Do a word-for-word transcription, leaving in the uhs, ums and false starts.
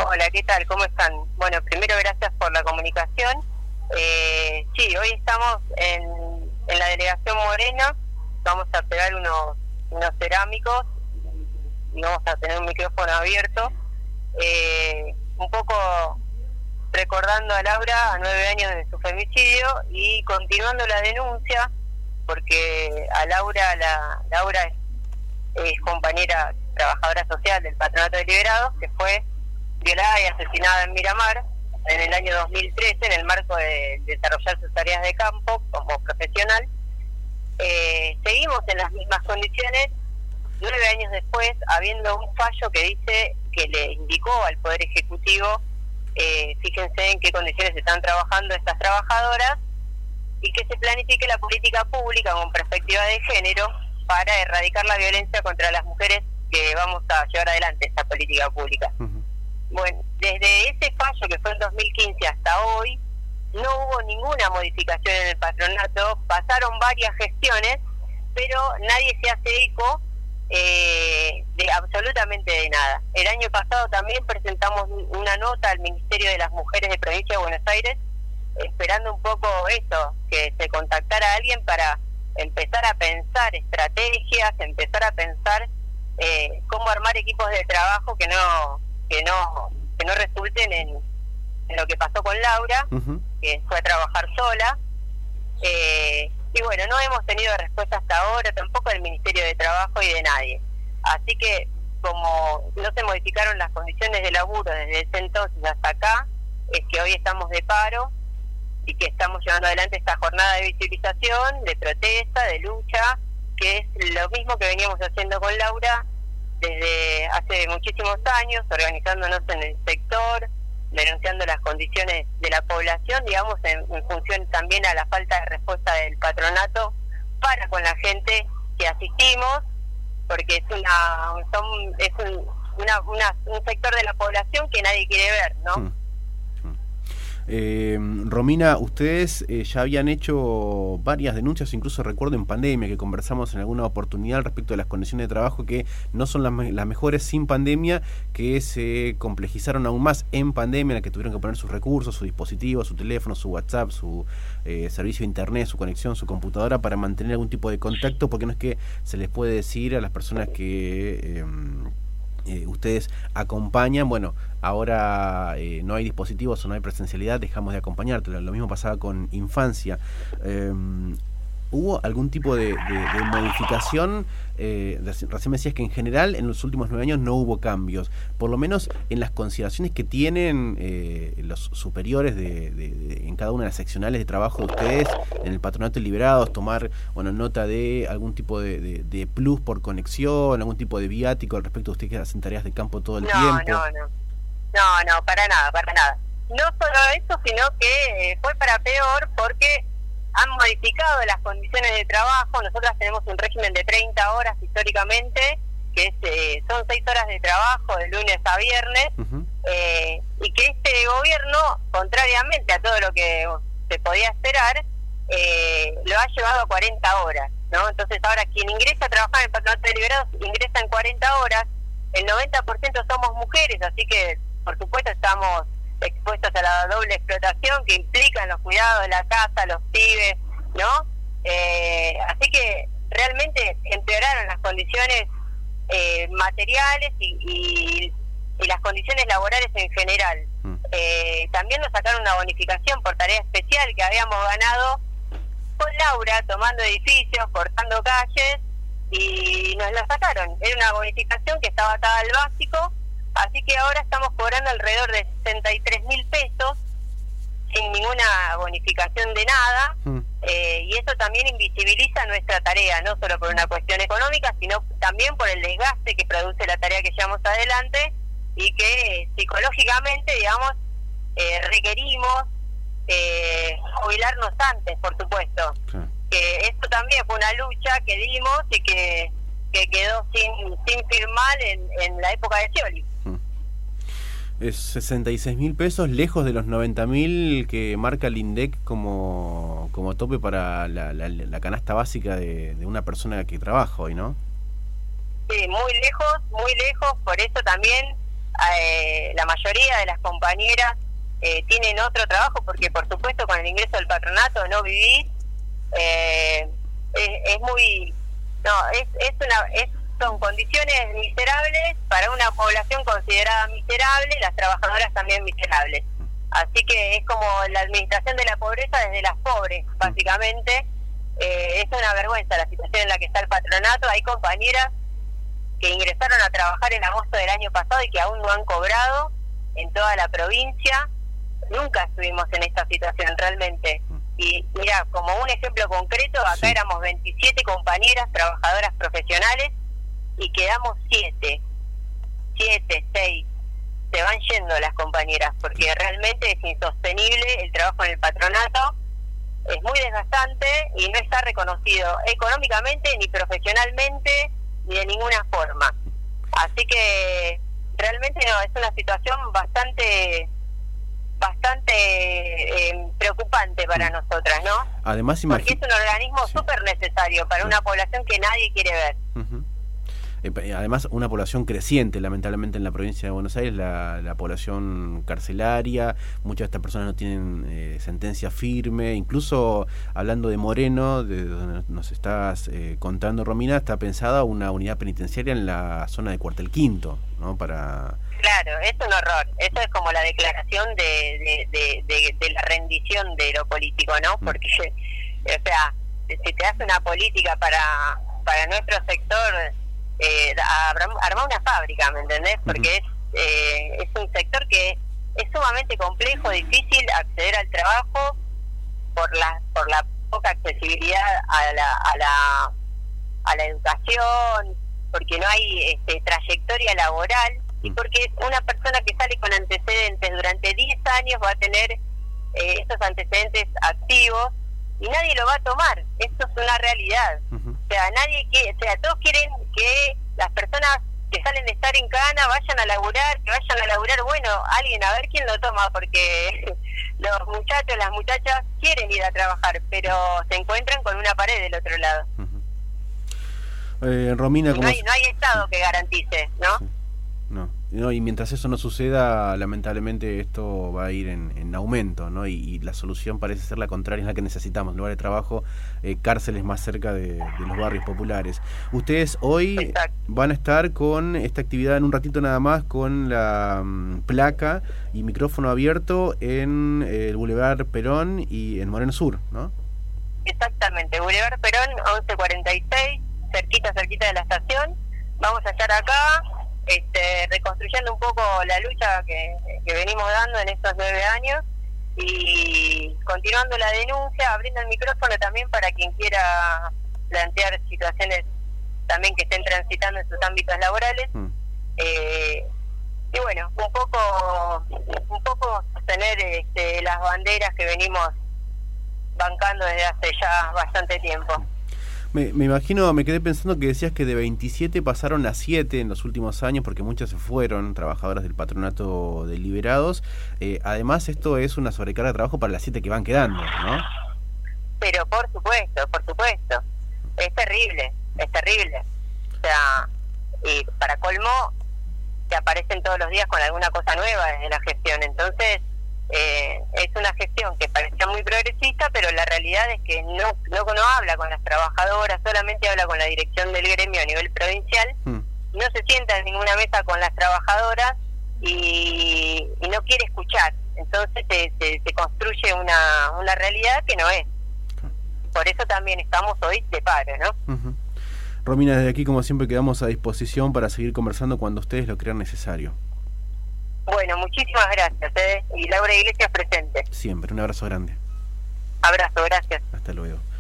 Hola, ¿qué tal? ¿Cómo están? Bueno, primero gracias por la comunicación. Eh, sí, hoy estamos en, en la delegación Moreno, vamos a pegar unos, unos cerámicos y vamos a tener un micrófono abierto, eh, un poco recordando a Laura a nueve años de su femicidio y continuando la denuncia, porque a Laura, la, Laura es, es compañera trabajadora social del Patronato de Liberados, que fue violada y asesinada en Miramar en el año dos mil trece en el marco de, de desarrollar sus tareas de campo como profesional. Eh, seguimos en las mismas condiciones nueve años después, habiendo un fallo que dice que le indicó al Poder Ejecutivo, eh, fíjense en qué condiciones están trabajando estas trabajadoras, y que se planifique la política pública con perspectiva de género para erradicar la violencia contra las mujeres, que vamos a llevar adelante esta política pública. Uh-huh. Bueno, desde ese fallo que fue en dos mil quince hasta hoy, no hubo ninguna modificación en el patronato, pasaron varias gestiones, pero nadie se hace eco eh, de absolutamente de nada. El año pasado también presentamos una nota al Ministerio de las Mujeres de Provincia de Buenos Aires, esperando un poco eso, que se contactara a alguien para empezar a pensar estrategias, empezar a pensar eh, cómo armar equipos de trabajo que no que no que no resulten en, en lo que pasó con Laura, uh-huh. que fue a trabajar sola, eh, y bueno, no hemos tenido respuesta hasta ahora, tampoco del Ministerio de Trabajo y de nadie. Así que, como no se modificaron las condiciones de laburo desde ese entonces hasta acá, es que hoy estamos de paro y que estamos llevando adelante esta jornada de visibilización, de protesta, de lucha, que es lo mismo que veníamos haciendo con Laura desde hace muchísimos años, organizándonos en el sector, denunciando las condiciones de la población, digamos, en, en función también a la falta de respuesta del patronato para con la gente que asistimos, porque es una son, es un, una, una, un sector de la población que nadie quiere ver, ¿no? Mm. Eh, Romina, ustedes eh, ya habían hecho varias denuncias, incluso recuerdo en pandemia que conversamos en alguna oportunidad respecto de las condiciones de trabajo que no son las, me las mejores sin pandemia, que se complejizaron aún más en pandemia, en la que tuvieron que poner sus recursos, su dispositivo, su teléfono, su WhatsApp, su eh, servicio de internet, su conexión, su computadora para mantener algún tipo de contacto, porque no es que se les puede decir a las personas que eh, Eh, ustedes acompañan, bueno, ahora eh, no hay dispositivos o no hay presencialidad, dejamos de acompañarte. Lo mismo pasaba con infancia. Eh, ¿Hubo algún tipo de, de, de modificación? Eh, recién me decías que en general en los últimos nueve años no hubo cambios, por lo menos en las consideraciones que tienen eh, los superiores de, de, de, en cada una de las seccionales de trabajo de ustedes, en el Patronato de Liberados, tomar bueno nota de algún tipo de, de, de plus por conexión, algún tipo de viático al respecto de ustedes que hacen tareas de campo todo el no, tiempo. No, no, no, no, para nada, para nada. No solo eso, sino que eh, fue para peor porque han modificado las condiciones de trabajo. Nosotras tenemos un régimen de treinta horas históricamente, que es, eh, son seis horas de trabajo de lunes a viernes, uh-huh. eh, y que este gobierno, contrariamente a todo lo que se podía esperar, eh, lo ha llevado a cuarenta horas, ¿no? Entonces ahora quien ingresa a trabajar en el Patronato de Liberados ingresa en cuarenta horas, el noventa por ciento somos mujeres, así que por supuesto estamos expuestos a la doble explotación que implican los cuidados de la casa, los pibes, ¿no? Eh, así que realmente empeoraron las condiciones eh, materiales y, y, y las condiciones laborales en general. Mm. Eh, también nos sacaron una bonificación por tarea especial que habíamos ganado con Laura, tomando edificios, cortando calles, y nos la sacaron. Era una bonificación que estaba atada al básico. Así que ahora estamos cobrando alrededor de sesenta y tres mil pesos sin ninguna bonificación de nada, mm. eh, y eso también invisibiliza nuestra tarea, no solo por una cuestión económica, sino también por el desgaste que produce la tarea que llevamos adelante y que eh, psicológicamente, digamos, eh, requerimos eh, jubilarnos antes, por supuesto. Sí. Que esto también fue una lucha que dimos y que, que quedó sin, sin firmar en, en la época de Scioli. Es sesenta y seis mil pesos, lejos de los noventa mil que marca el INDEC como, como tope para la, la, la canasta básica de, de una persona que trabaja hoy, ¿no? Sí, muy lejos, muy lejos, por eso también eh, la mayoría de las compañeras eh, tienen otro trabajo, porque por supuesto con el ingreso del patronato no vivís, eh, es, es muy, no, es, es una, es, son condiciones miserables para una población considerada miserable, las trabajadoras también miserables. Así que es como la administración de la pobreza desde las pobres, básicamente. Eh, es una vergüenza la situación en la que está el patronato. Hay compañeras que ingresaron a trabajar en agosto del año pasado y que aún no han cobrado en toda la provincia. Nunca estuvimos en esta situación realmente. Y mira, como un ejemplo concreto, acá sí. éramos veintisiete compañeras trabajadoras profesionales y quedamos siete, siete, seis. Se van yendo las compañeras porque realmente es insostenible el trabajo en el patronato, es muy desgastante y no está reconocido económicamente ni profesionalmente ni de ninguna forma. Así que realmente no, es una situación bastante bastante eh, preocupante para nosotras, ¿no? Además, porque es un organismo súper sí. necesario para sí. una población que nadie quiere ver. Uh-huh. Además, una población creciente, lamentablemente, en la provincia de Buenos Aires, la, la población carcelaria, muchas de estas personas no tienen eh, sentencia firme, incluso hablando de Moreno, de donde nos estás eh, contando, Romina, está pensada una unidad penitenciaria en la zona de Cuartel Quinto, ¿no? Para... Claro, es un horror, eso es como la declaración de, de, de, de, de la rendición de lo político, ¿no? Porque, mm. o sea, si te hace una política para, para nuestro sector... Eh, armar una fábrica, ¿me entendés? Porque uh-huh. es eh, es un sector que es sumamente complejo, difícil acceder al trabajo por la por la poca accesibilidad a la a la a la educación, porque no hay este, trayectoria laboral y porque una persona que sale con antecedentes durante diez años va a tener eh, esos antecedentes activos y nadie lo va a tomar. Esto es una realidad. Uh-huh. O sea, nadie quiere, o sea, todos quieren que las personas que salen de estar en cana vayan a laburar, que vayan a laburar, bueno, alguien a ver quién lo toma, porque los muchachos, las muchachas quieren ir a trabajar, pero se encuentran con una pared del otro lado. Uh-huh. eh, Romina, no, hay, no hay Estado que garantice, ¿no? Sí. No. no, y mientras eso no suceda, lamentablemente esto va a ir en, en aumento, ¿no? Y, y la solución parece ser la contraria, es la que necesitamos, lugares de trabajo, eh, cárceles más cerca de, de los barrios populares. Ustedes hoy Exacto. van a estar con esta actividad en un ratito nada más, con la um, placa y micrófono abierto en eh, el Boulevard Perón y en Moreno Sur, ¿no? Exactamente, Boulevard Perón once cuarenta y seis, cerquita, cerquita de la estación. Vamos a estar acá Este, reconstruyendo un poco la lucha que, que venimos dando en estos nueve años y continuando la denuncia, abriendo el micrófono también para quien quiera plantear situaciones también que estén transitando en sus ámbitos laborales. Mm. Eh, y bueno, un poco un poco sostener este, las banderas que venimos bancando desde hace ya bastante tiempo. Me, me imagino, me quedé pensando que decías que de veintisiete pasaron a siete en los últimos años porque muchas se fueron, trabajadoras del patronato de liberados. Eh, además, esto es una sobrecarga de trabajo para las siete que van quedando, ¿no? Pero por supuesto, por supuesto. Es terrible, es terrible. O sea, y para colmo, te aparecen todos los días con alguna cosa nueva desde la gestión. Entonces, Eh, es una gestión que parecía muy progresista, pero la realidad es que no, no no habla con las trabajadoras, solamente habla con la dirección del gremio a nivel provincial, mm. no se sienta en ninguna mesa con las trabajadoras y, y no quiere escuchar. Entonces se, se, se construye una, una realidad que no es. Por eso también estamos hoy de paro, ¿no? Uh-huh. Romina, desde aquí como siempre quedamos a disposición para seguir conversando cuando ustedes lo crean necesario. Bueno, muchísimas gracias, ¿eh? Y Laura Iglesias presente. Siempre, un abrazo grande. Abrazo, gracias. Hasta luego.